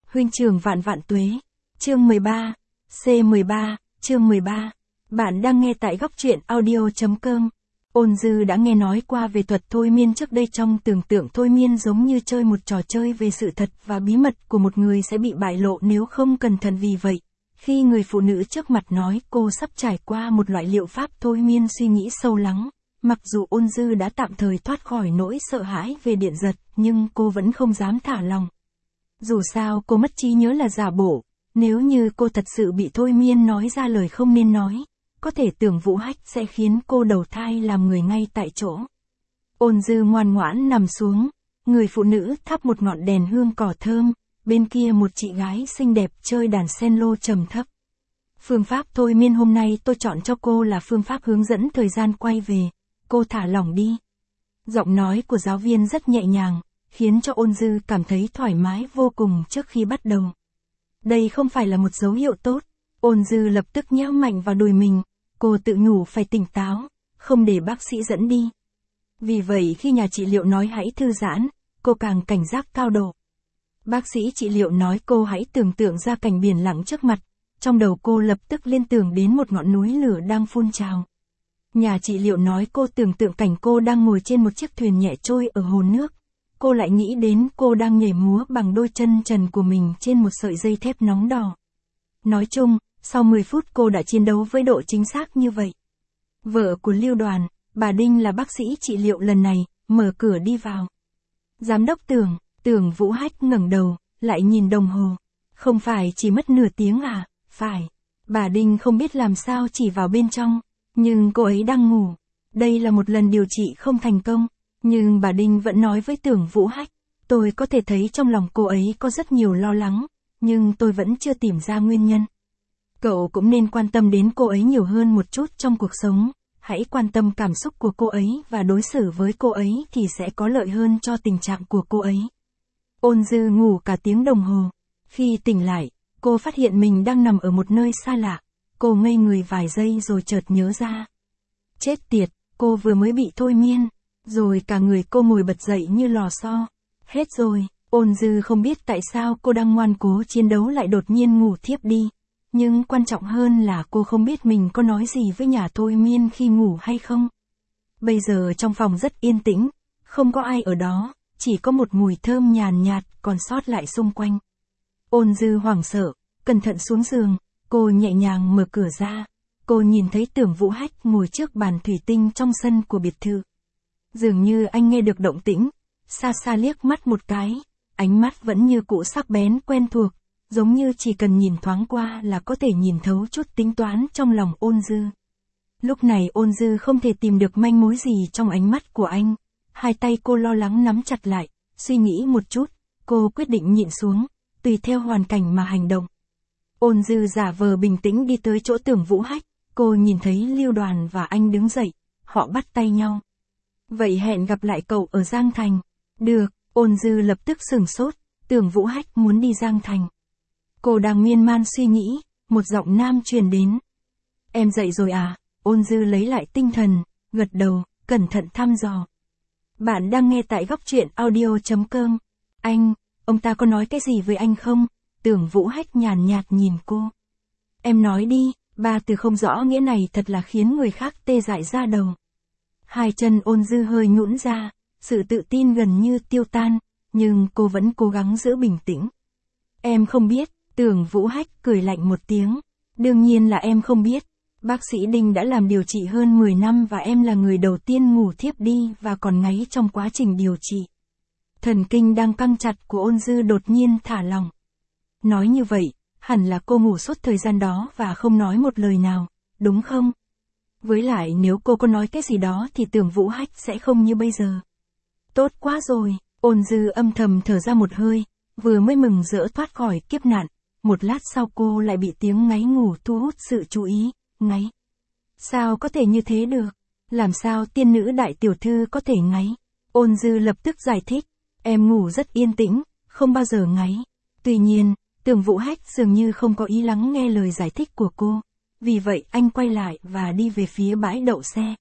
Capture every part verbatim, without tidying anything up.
Huynh trưởng vạn vạn tuế. Chương mười ba. C mười ba, chương mười ba. Bạn đang nghe tại góc truyện audio.com. Ôn Dư đã nghe nói qua về thuật thôi miên trước đây, trong tưởng tượng thôi miên giống như chơi một trò chơi về sự thật và bí mật của một người sẽ bị bại lộ nếu không cẩn thận. Vì vậy, khi người phụ nữ trước mặt nói cô sắp trải qua một loại liệu pháp thôi miên suy nghĩ sâu lắng, mặc dù Ôn Dư đã tạm thời thoát khỏi nỗi sợ hãi về điện giật, nhưng cô vẫn không dám thả lòng. Dù sao cô mất trí nhớ là giả bộ, nếu như cô thật sự bị thôi miên nói ra lời không nên nói, có thể Tưởng Vũ Hách sẽ khiến cô đầu thai làm người ngay tại chỗ. Ôn Dư ngoan ngoãn nằm xuống, người phụ nữ thắp một ngọn đèn hương cỏ thơm, bên kia một chị gái xinh đẹp chơi đàn cello trầm thấp. Phương pháp thôi miên hôm nay tôi chọn cho cô là phương pháp hướng dẫn thời gian quay về, cô thả lỏng đi. Giọng nói của giáo viên rất nhẹ nhàng, khiến cho Ôn Dư cảm thấy thoải mái vô cùng trước khi bắt đầu. Đây không phải là một dấu hiệu tốt, Ôn Dư lập tức nhéo mạnh vào đùi mình, cô tự nhủ phải tỉnh táo, không để bác sĩ dẫn đi. Vì vậy khi nhà trị liệu nói hãy thư giãn, cô càng cảnh giác cao độ. Bác sĩ trị liệu nói cô hãy tưởng tượng ra cảnh biển lặng trước mặt, trong đầu cô lập tức liên tưởng đến một ngọn núi lửa đang phun trào. Nhà trị liệu nói cô tưởng tượng cảnh cô đang ngồi trên một chiếc thuyền nhẹ trôi ở hồ nước. Cô lại nghĩ đến cô đang nhảy múa bằng đôi chân trần của mình trên một sợi dây thép nóng đỏ. Nói chung, sau mười phút cô đã chiến đấu với độ chính xác như vậy. Vợ của Lưu Đoàn, bà Đinh là bác sĩ trị liệu lần này, mở cửa đi vào. Giám đốc Tưởng, Tưởng Vũ Hách ngẩng đầu, lại nhìn đồng hồ. Không phải chỉ mất nửa tiếng à? Phải. Bà Đinh không biết làm sao chỉ vào bên trong, nhưng cô ấy đang ngủ. Đây là một lần điều trị không thành công. Nhưng bà Đinh vẫn nói với Tưởng Vũ Hách, tôi có thể thấy trong lòng cô ấy có rất nhiều lo lắng, nhưng tôi vẫn chưa tìm ra nguyên nhân. Cậu cũng nên quan tâm đến cô ấy nhiều hơn một chút trong cuộc sống, hãy quan tâm cảm xúc của cô ấy và đối xử với cô ấy thì sẽ có lợi hơn cho tình trạng của cô ấy. Ôn Dư ngủ cả tiếng đồng hồ. Khi tỉnh lại, cô phát hiện mình đang nằm ở một nơi xa lạ. Cô ngây người vài giây rồi chợt nhớ ra. Chết tiệt, cô vừa mới bị thôi miên. Rồi cả người cô ngồi bật dậy như lò xo. Hết rồi, Ôn Dư không biết tại sao cô đang ngoan cố chiến đấu lại đột nhiên ngủ thiếp đi. Nhưng quan trọng hơn là cô không biết mình có nói gì với nhà thôi miên khi ngủ hay không. Bây giờ trong phòng rất yên tĩnh, không có ai ở đó, chỉ có một mùi thơm nhàn nhạt còn sót lại xung quanh. Ôn Dư hoảng sợ, cẩn thận xuống giường, cô nhẹ nhàng mở cửa ra. Cô nhìn thấy Tưởng Vũ Hách ngồi trước bàn thủy tinh trong sân của biệt thự. Dường như anh nghe được động tĩnh, xa xa liếc mắt một cái, ánh mắt vẫn như cũ sắc bén quen thuộc, giống như chỉ cần nhìn thoáng qua là có thể nhìn thấu chút tính toán trong lòng Ôn Dư. Lúc này Ôn Dư không thể tìm được manh mối gì trong ánh mắt của anh, hai tay cô lo lắng nắm chặt lại, suy nghĩ một chút, cô quyết định nhịn xuống, tùy theo hoàn cảnh mà hành động. Ôn Dư giả vờ bình tĩnh đi tới chỗ Tưởng Vũ Hách, cô nhìn thấy Lưu Đoàn và anh đứng dậy, họ bắt tay nhau. Vậy hẹn gặp lại cậu ở Giang Thành. Được, Ôn Dư lập tức sửng sốt, Tưởng Vũ Hách muốn đi Giang Thành. Cô đang miên man suy nghĩ, một giọng nam truyền đến. Em dậy rồi à? Ôn Dư lấy lại tinh thần, gật đầu, cẩn thận thăm dò. Bạn đang nghe tại góc truyện audio.com. Anh, ông ta có nói cái gì với anh không? Tưởng Vũ Hách nhàn nhạt nhìn cô. Em nói đi, ba từ không rõ nghĩa này thật là khiến người khác tê dại da đầu. Hai chân Ôn Dư hơi nhũn ra, sự tự tin gần như tiêu tan, nhưng cô vẫn cố gắng giữ bình tĩnh. Em không biết, Tưởng Vũ Hách cười lạnh một tiếng. Đương nhiên là em không biết. Bác sĩ Đinh đã làm điều trị hơn mười năm và em là người đầu tiên ngủ thiếp đi và còn ngáy trong quá trình điều trị. Thần kinh đang căng chặt của Ôn Dư đột nhiên thả lỏng. Nói như vậy, hẳn là cô ngủ suốt thời gian đó và không nói một lời nào, đúng không? Với lại nếu cô có nói cái gì đó thì Tưởng Vũ Hách sẽ không như bây giờ. Tốt quá rồi, Ôn Dư âm thầm thở ra một hơi, vừa mới mừng rỡ thoát khỏi kiếp nạn, một lát sau cô lại bị tiếng ngáy ngủ thu hút sự chú ý, ngáy. Sao có thể như thế được? Làm sao tiên nữ đại tiểu thư có thể ngáy? Ôn Dư lập tức giải thích, em ngủ rất yên tĩnh, không bao giờ ngáy. Tuy nhiên, Tưởng Vũ Hách dường như không có ý lắng nghe lời giải thích của cô. Vì vậy anh quay lại và đi về phía bãi đậu xe.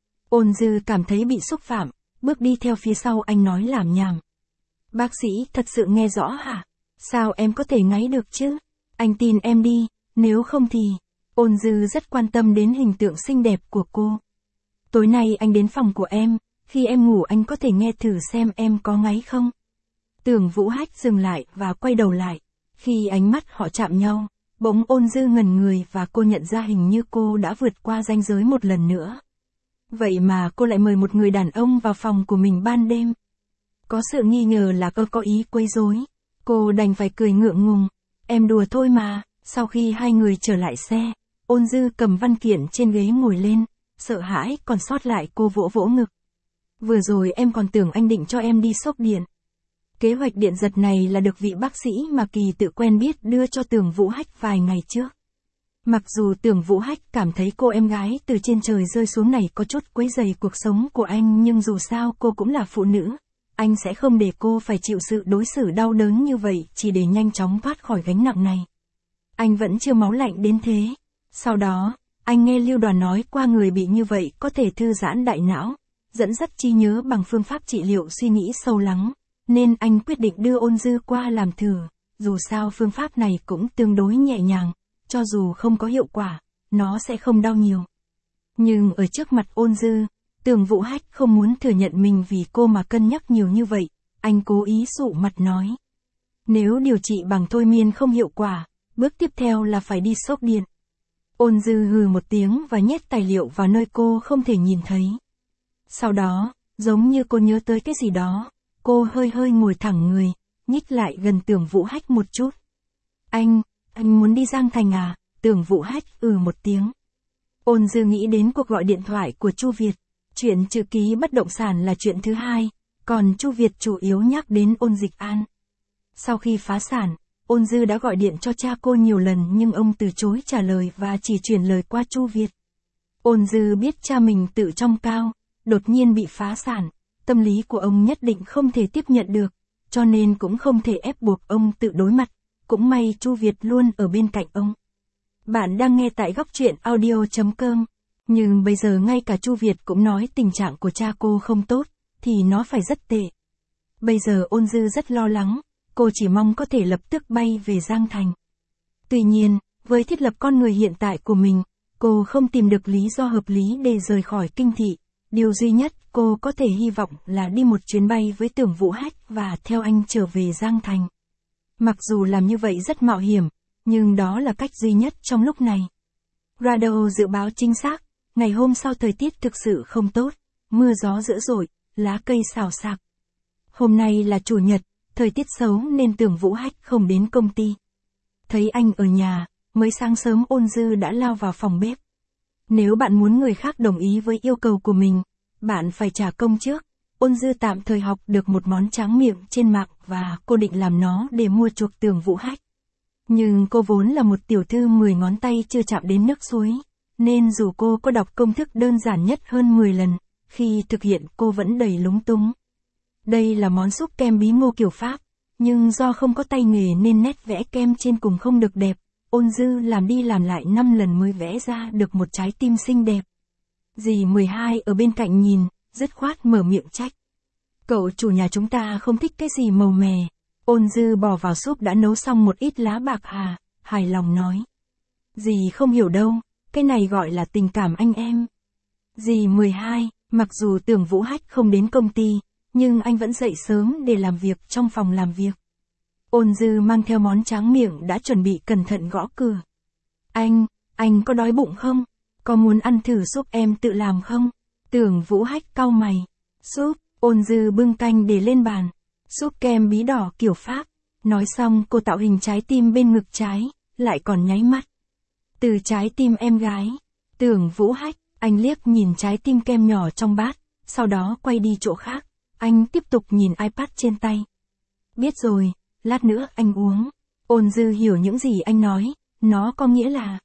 Ôn Dư cảm thấy bị xúc phạm, bước đi theo phía sau anh nói lảm nhảm. Bác sĩ thật sự nghe rõ hả? Sao em có thể ngáy được chứ? Anh tin em đi, nếu không thì... Ôn Dư rất quan tâm đến hình tượng xinh đẹp của cô. Tối nay anh đến phòng của em, khi em ngủ anh có thể nghe thử xem em có ngáy không? Tưởng Vũ Hách dừng lại và quay đầu lại. Khi ánh mắt họ chạm nhau, bỗng Ôn Dư ngẩn người và cô nhận ra hình như cô đã vượt qua ranh giới một lần nữa. Vậy mà cô lại mời một người đàn ông vào phòng của mình ban đêm. Có sự nghi ngờ là cô có ý quấy rối. Cô đành phải cười ngượng ngùng. Em đùa thôi mà. Sau khi hai người trở lại xe, Ôn Dư cầm văn kiện trên ghế ngồi lên, sợ hãi còn sót lại cô vỗ vỗ ngực. Vừa rồi em còn tưởng anh định cho em đi xốc điện. Kế hoạch điện giật này là được vị bác sĩ mà Kỳ tự quen biết đưa cho Tưởng Vũ Hách vài ngày trước. Mặc dù Tưởng Vũ Hách cảm thấy cô em gái từ trên trời rơi xuống này có chút quấy rầy cuộc sống của anh, nhưng dù sao cô cũng là phụ nữ. Anh sẽ không để cô phải chịu sự đối xử đau đớn như vậy chỉ để nhanh chóng thoát khỏi gánh nặng này. Anh vẫn chưa máu lạnh đến thế. Sau đó, anh nghe Lưu Đoàn nói qua người bị như vậy có thể thư giãn đại não, dẫn dắt trí nhớ bằng phương pháp trị liệu suy nghĩ sâu lắng, nên anh quyết định đưa Ôn Dư qua làm thử. Dù sao phương pháp này cũng tương đối nhẹ nhàng, cho dù không có hiệu quả, nó sẽ không đau nhiều. Nhưng ở trước mặt Ôn Dư, Tưởng Vũ Hách không muốn thừa nhận mình vì cô mà cân nhắc nhiều như vậy, anh cố ý sụ mặt nói. Nếu điều trị bằng thôi miên không hiệu quả, bước tiếp theo là phải đi xốc điện. Ôn Dư hừ một tiếng và nhét tài liệu vào nơi cô không thể nhìn thấy. Sau đó, giống như cô nhớ tới cái gì đó, cô hơi hơi ngồi thẳng người, nhích lại gần Tưởng Vũ Hách một chút. Anh, anh muốn đi Giang Thành à? Tưởng Vũ Hách ừ một tiếng. Ôn Dư nghĩ đến cuộc gọi điện thoại của Chu Việt. Chuyện chữ ký bất động sản là chuyện thứ hai, còn Chu Việt chủ yếu nhắc đến Ôn Dịch An. Sau khi phá sản, Ôn Dư đã gọi điện cho cha cô nhiều lần nhưng ông từ chối trả lời và chỉ chuyển lời qua Chu Việt. Ôn Dư biết cha mình tự trong cao, đột nhiên bị phá sản, tâm lý của ông nhất định không thể tiếp nhận được, cho nên cũng không thể ép buộc ông tự đối mặt, cũng may Chu Việt luôn ở bên cạnh ông. Bạn đang nghe tại góc truyện audio chấm com. Nhưng bây giờ ngay cả Chu Việt cũng nói tình trạng của cha cô không tốt, thì nó phải rất tệ. Bây giờ Ôn Dư rất lo lắng, cô chỉ mong có thể lập tức bay về Giang Thành. Tuy nhiên, với thiết lập con người hiện tại của mình, cô không tìm được lý do hợp lý để rời khỏi kinh thị. Điều duy nhất cô có thể hy vọng là đi một chuyến bay với Tưởng Vũ Hách và theo anh trở về Giang Thành. Mặc dù làm như vậy rất mạo hiểm, nhưng đó là cách duy nhất trong lúc này. Radar dự báo chính xác, ngày hôm sau thời tiết thực sự không tốt, mưa gió dữ dội, lá cây xào xạc. Hôm nay là chủ nhật, thời tiết xấu nên Tưởng Vũ Hách không đến công ty. Thấy anh ở nhà, mới sáng sớm Ôn Dư đã lao vào phòng bếp. Nếu bạn muốn người khác đồng ý với yêu cầu của mình, bạn phải trả công trước. Ôn Dư tạm thời học được một món tráng miệng trên mạng và cô định làm nó để mua chuộc Tưởng Vũ Hách. Nhưng cô vốn là một tiểu thư mười ngón tay chưa chạm đến nước suối, nên dù cô có đọc công thức đơn giản nhất hơn mười lần, khi thực hiện cô vẫn đầy lúng túng. Đây là món súp kem bí ngô kiểu Pháp, nhưng do không có tay nghề nên nét vẽ kem trên cùng không được đẹp. Ôn Dư làm đi làm lại năm lần mới vẽ ra được một trái tim xinh đẹp. Dì mười hai ở bên cạnh nhìn, dứt khoát mở miệng trách. Cậu chủ nhà chúng ta không thích cái gì màu mè. Ôn Dư bỏ vào súp đã nấu xong một ít lá bạc hà, hài lòng nói. Dì không hiểu đâu, cái này gọi là tình cảm anh em. Dì mười hai, mặc dù Tưởng Vũ Hách không đến công ty, nhưng anh vẫn dậy sớm để làm việc trong phòng làm việc. Ôn Dư mang theo món tráng miệng đã chuẩn bị cẩn thận gõ cửa. Anh, anh có đói bụng không? Có muốn ăn thử súp em tự làm không? Tưởng Vũ Hách cau mày. Súp, Ôn Dư bưng canh để lên bàn. Súp kem bí đỏ kiểu Pháp. Nói xong cô tạo hình trái tim bên ngực trái, lại còn nháy mắt. Từ trái tim em gái. Tưởng Vũ Hách, anh liếc nhìn trái tim kem nhỏ trong bát, sau đó quay đi chỗ khác. Anh tiếp tục nhìn iPad trên tay. Biết rồi, lát nữa anh uống. Ôn Dư hiểu những gì anh nói, nó có nghĩa là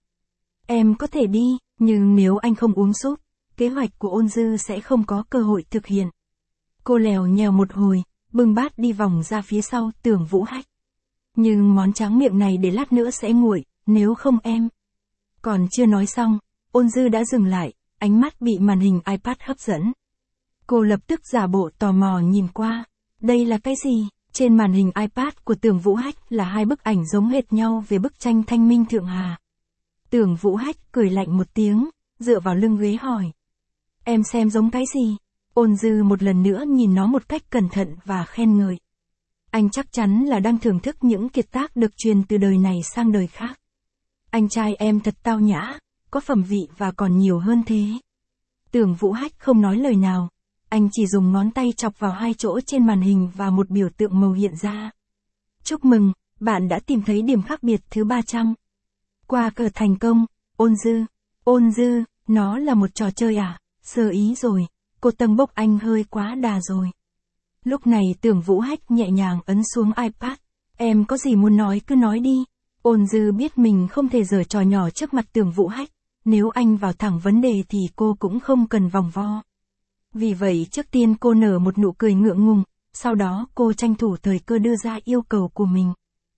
em có thể đi, nhưng nếu anh không uống súp, kế hoạch của Ôn Dư sẽ không có cơ hội thực hiện. Cô lèo nhèo một hồi, bưng bát đi vòng ra phía sau Tưởng Vũ Hách. Nhưng món tráng miệng này để lát nữa sẽ nguội, nếu không em. Còn chưa nói xong, Ôn Dư đã dừng lại, ánh mắt bị màn hình iPad hấp dẫn. Cô lập tức giả bộ tò mò nhìn qua. Đây là cái gì? Trên màn hình iPad của Tưởng Vũ Hách là hai bức ảnh giống hệt nhau về bức tranh Thanh Minh Thượng Hà. Tưởng Vũ Hách cười lạnh một tiếng, dựa vào lưng ghế hỏi. Em xem giống cái gì? Ôn Dư một lần nữa nhìn nó một cách cẩn thận và khen ngợi. Anh chắc chắn là đang thưởng thức những kiệt tác được truyền từ đời này sang đời khác. Anh trai em thật tao nhã, có phẩm vị và còn nhiều hơn thế. Tưởng Vũ Hách không nói lời nào, anh chỉ dùng ngón tay chọc vào hai chỗ trên màn hình và một biểu tượng màu hiện ra. Chúc mừng, bạn đã tìm thấy điểm khác biệt thứ ba trăm. Qua cờ thành công, Ôn Dư. Ôn Dư, nó là một trò chơi à? Sơ ý rồi, cô Tân Bốc anh hơi quá đà rồi. Lúc này Tưởng Vũ Hách nhẹ nhàng ấn xuống iPad. Em có gì muốn nói cứ nói đi. Ôn Dư biết mình không thể giở trò nhỏ trước mặt Tưởng Vũ Hách. Nếu anh vào thẳng vấn đề thì cô cũng không cần vòng vo. Vì vậy trước tiên cô nở một nụ cười ngượng ngùng, sau đó cô tranh thủ thời cơ đưa ra yêu cầu của mình.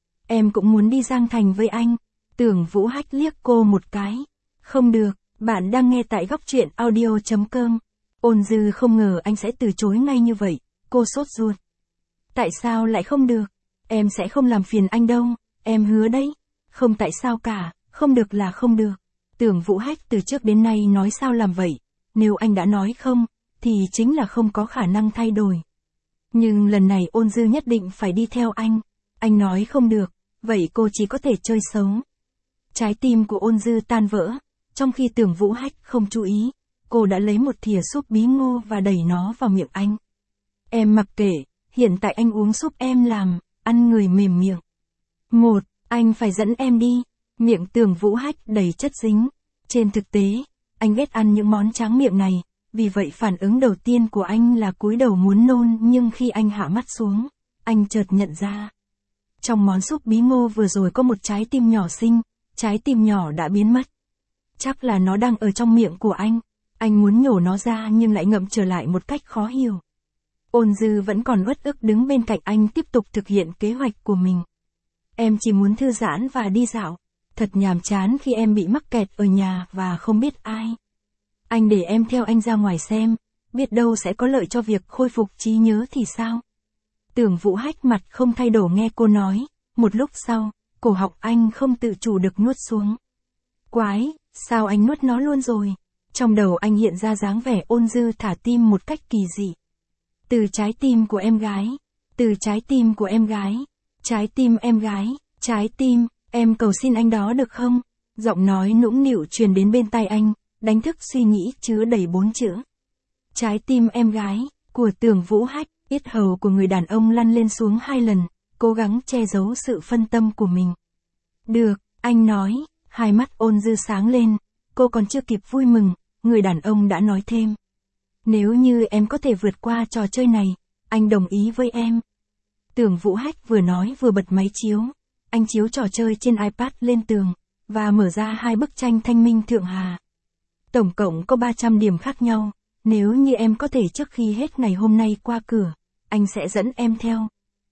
Em cũng muốn đi Giang Thành với anh. Tưởng Vũ Hách liếc cô một cái. Không được, bạn đang nghe tại góc truyện audio chấm com. Ôn Dư không ngờ anh sẽ từ chối ngay như vậy, cô sốt ruột. Tại sao lại không được? Em sẽ không làm phiền anh đâu, em hứa đấy. Không tại sao cả, không được là không được. Tưởng Vũ Hách từ trước đến nay nói sao làm vậy, nếu anh đã nói không, thì chính là không có khả năng thay đổi. Nhưng lần này Ôn Dư nhất định phải đi theo anh, anh nói không được, vậy cô chỉ có thể chơi xấu. Trái tim của Ôn Dư tan vỡ, trong khi Tưởng Vũ Hách không chú ý, cô đã lấy một thìa súp bí ngô và đẩy nó vào miệng anh. Em mặc kệ, hiện tại anh uống súp em làm, ăn người mềm miệng. Một, anh phải dẫn em đi. Miệng Tưởng Vũ Hách đầy chất dính. Trên thực tế, anh ghét ăn những món tráng miệng này, vì vậy phản ứng đầu tiên của anh là cúi đầu muốn nôn, nhưng khi anh hạ mắt xuống, anh chợt nhận ra. Trong món súp bí ngô vừa rồi có một trái tim nhỏ xinh, trái tim nhỏ đã biến mất. Chắc là nó đang ở trong miệng của anh, anh muốn nhổ nó ra nhưng lại ngậm trở lại một cách khó hiểu. Ôn Dư vẫn còn uất ức đứng bên cạnh anh tiếp tục thực hiện kế hoạch của mình. Em chỉ muốn thư giãn và đi dạo. Thật nhàm chán khi em bị mắc kẹt ở nhà và không biết ai. Anh để em theo anh ra ngoài xem, biết đâu sẽ có lợi cho việc khôi phục trí nhớ thì sao? Tưởng Vũ Hách mặt không thay đổi nghe cô nói, một lúc sau, cổ họng anh không tự chủ được nuốt xuống. Quái, sao anh nuốt nó luôn rồi? Trong đầu anh hiện ra dáng vẻ Ôn Dư thả tim một cách kỳ dị. Từ trái tim của em gái, từ trái tim của em gái, trái tim em gái, trái tim, em cầu xin anh đó được không? Giọng nói nũng nịu truyền đến bên tai anh, đánh thức suy nghĩ chứa đầy bốn chữ. Trái tim em gái, của Tưởng Vũ Hách, yết hầu của người đàn ông lăn lên xuống hai lần, cố gắng che giấu sự phân tâm của mình. Được, anh nói, hai mắt Ôn Dư sáng lên, cô còn chưa kịp vui mừng, người đàn ông đã nói thêm. Nếu như em có thể vượt qua trò chơi này, anh đồng ý với em. Tưởng Vũ Hách vừa nói vừa bật máy chiếu, anh chiếu trò chơi trên iPad lên tường, và mở ra hai bức tranh Thanh Minh Thượng Hà. Tổng cộng có ba trăm điểm khác nhau, nếu như em có thể trước khi hết ngày hôm nay qua cửa, anh sẽ dẫn em theo.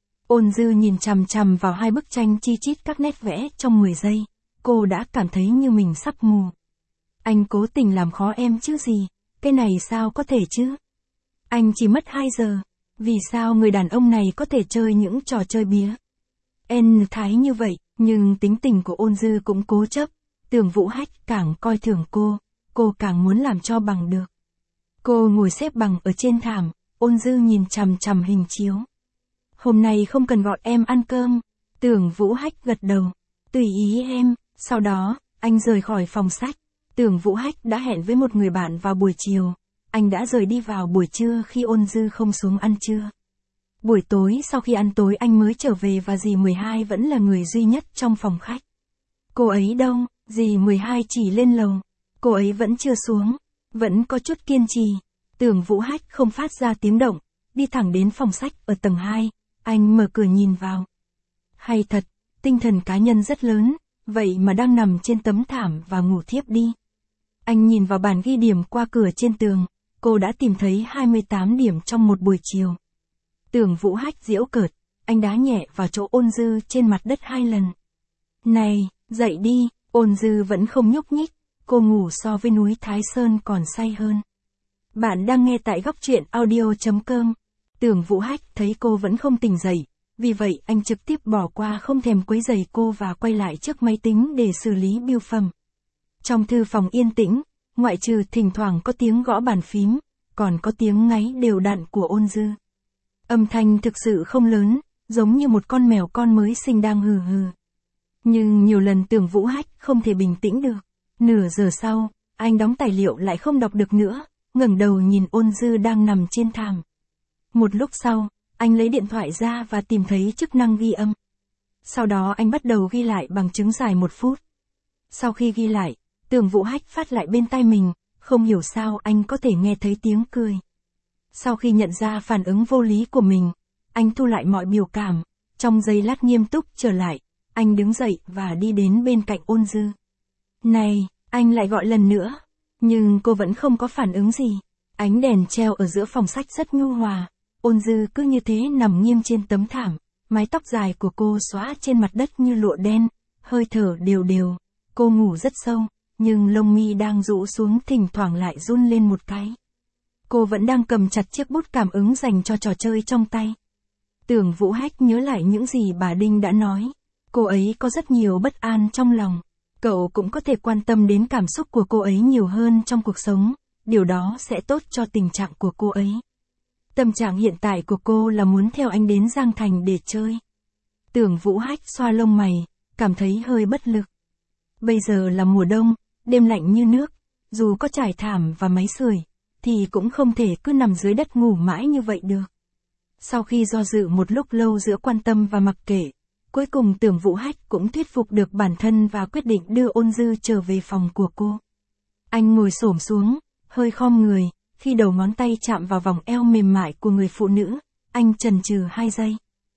Ôn Dư nhìn chằm chằm vào hai bức tranh chi chít các nét vẽ trong mười giây, cô đã cảm thấy như mình sắp mù. Anh cố tình làm khó em chứ gì, cái này sao có thể chứ? Anh chỉ mất hai giờ, vì sao người đàn ông này có thể chơi những trò chơi bía? En thái như vậy, nhưng tính tình của Ôn Dư cũng cố chấp, Tưởng Vũ Hách càng coi thường cô, cô càng muốn làm cho bằng được. Cô ngồi xếp bằng ở trên thảm, Ôn Dư nhìn chằm chằm hình chiếu. Hôm nay không cần gọi em ăn cơm, Tưởng Vũ Hách gật đầu, tùy ý em, sau đó, anh rời khỏi phòng sách. Tưởng Vũ Hách đã hẹn với một người bạn vào buổi chiều, anh đã rời đi vào buổi trưa khi Ôn Dư không xuống ăn trưa. Buổi tối sau khi ăn tối anh mới trở về và dì mười hai vẫn là người duy nhất trong phòng khách. Cô ấy đâu? Dì mười hai chỉ lên lầu. Cô ấy vẫn chưa xuống, vẫn có chút kiên trì. Tưởng Vũ Hách không phát ra tiếng động, đi thẳng đến phòng sách ở tầng hai, anh mở cửa nhìn vào. Hay thật, tinh thần cá nhân rất lớn, vậy mà đang nằm trên tấm thảm và ngủ thiếp đi. Anh nhìn vào bản ghi điểm qua cửa trên tường, cô đã tìm thấy hai mươi tám điểm trong một buổi chiều. Tưởng Vũ Hách giễu cợt, anh đá nhẹ vào chỗ Ôn Dư trên mặt đất hai lần. Này, dậy đi, Ôn Dư vẫn không nhúc nhích, cô ngủ so với núi Thái Sơn còn say hơn. Bạn đang nghe tại góc truyện audio chấm com. Tưởng Vũ Hách thấy cô vẫn không tỉnh dậy, Vì vậy anh trực tiếp bỏ qua không thèm quấy rầy cô và quay lại trước máy tính để xử lý bưu phẩm. Trong thư phòng yên tĩnh, ngoại trừ thỉnh thoảng có tiếng gõ bàn phím, còn có tiếng ngáy đều đặn của Ôn Dư. Âm thanh thực sự không lớn, giống như một con mèo con mới sinh đang hừ hừ. Nhưng nhiều lần Tưởng Vũ Hách không thể bình tĩnh được. Nửa giờ sau, anh đóng tài liệu lại không đọc được nữa, ngẩng đầu nhìn Ôn Dư đang nằm trên thảm. Một lúc sau, anh lấy điện thoại ra và tìm thấy chức năng ghi âm. Sau đó anh bắt đầu ghi lại bằng chứng dài một phút. Sau khi ghi lại, Tưởng Vũ Hách phát lại bên tai mình, không hiểu sao anh có thể nghe thấy tiếng cười. Sau khi nhận ra phản ứng vô lý của mình, anh thu lại mọi biểu cảm, trong giây lát nghiêm túc trở lại, anh đứng dậy và đi đến bên cạnh Ôn Dư. Này, anh lại gọi lần nữa, nhưng cô vẫn không có phản ứng gì. Ánh đèn treo ở giữa phòng sách rất nhu hòa, Ôn Dư cứ như thế nằm nghiêng trên tấm thảm, mái tóc dài của cô xõa trên mặt đất như lụa đen, hơi thở đều đều, cô ngủ rất sâu, nhưng lông mi đang rũ xuống thỉnh thoảng lại run lên một cái. Cô vẫn đang cầm chặt chiếc bút cảm ứng dành cho trò chơi trong tay. Tưởng Vũ Hách nhớ lại những gì bà Đinh đã nói, cô ấy có rất nhiều bất an trong lòng. Cậu cũng có thể quan tâm đến cảm xúc của cô ấy nhiều hơn trong cuộc sống, điều đó sẽ tốt cho tình trạng của cô ấy. Tâm trạng hiện tại của cô là muốn theo anh đến Giang Thành để chơi. Tưởng Vũ Hách xoa lông mày, cảm thấy hơi bất lực. Bây giờ là mùa đông, đêm lạnh như nước, dù có trải thảm và máy sưởi, thì cũng không thể cứ nằm dưới đất ngủ mãi như vậy được. Sau khi do dự một lúc lâu giữa quan tâm và mặc kệ, cuối cùng Tưởng Vũ Hách cũng thuyết phục được bản thân và quyết định đưa Ôn Dư trở về phòng của cô. Anh ngồi xổm xuống, hơi khom người, khi đầu ngón tay chạm vào vòng eo mềm mại của người phụ nữ, anh chần chừ hai giây.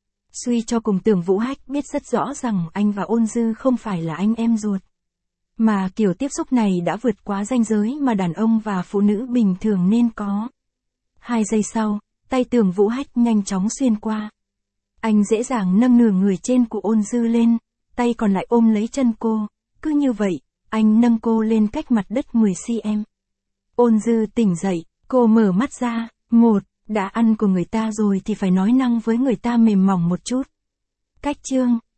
Suy cho cùng Tưởng Vũ Hách biết rất rõ rằng anh và Ôn Dư không phải là anh em ruột. Mà kiểu tiếp xúc này đã vượt quá ranh giới mà đàn ông và phụ nữ bình thường nên có. Hai giây sau, tay Tưởng Vũ Hách nhanh chóng xuyên qua. Anh dễ dàng nâng nửa người trên của Ôn Dư lên, tay còn lại ôm lấy chân cô, cứ như vậy, anh nâng cô lên cách mặt đất mười xăng-ti-mét. Ôn Dư tỉnh dậy, cô mở mắt ra, một, đã ăn của người ta rồi thì phải nói năng với người ta mềm mỏng một chút. Cách chương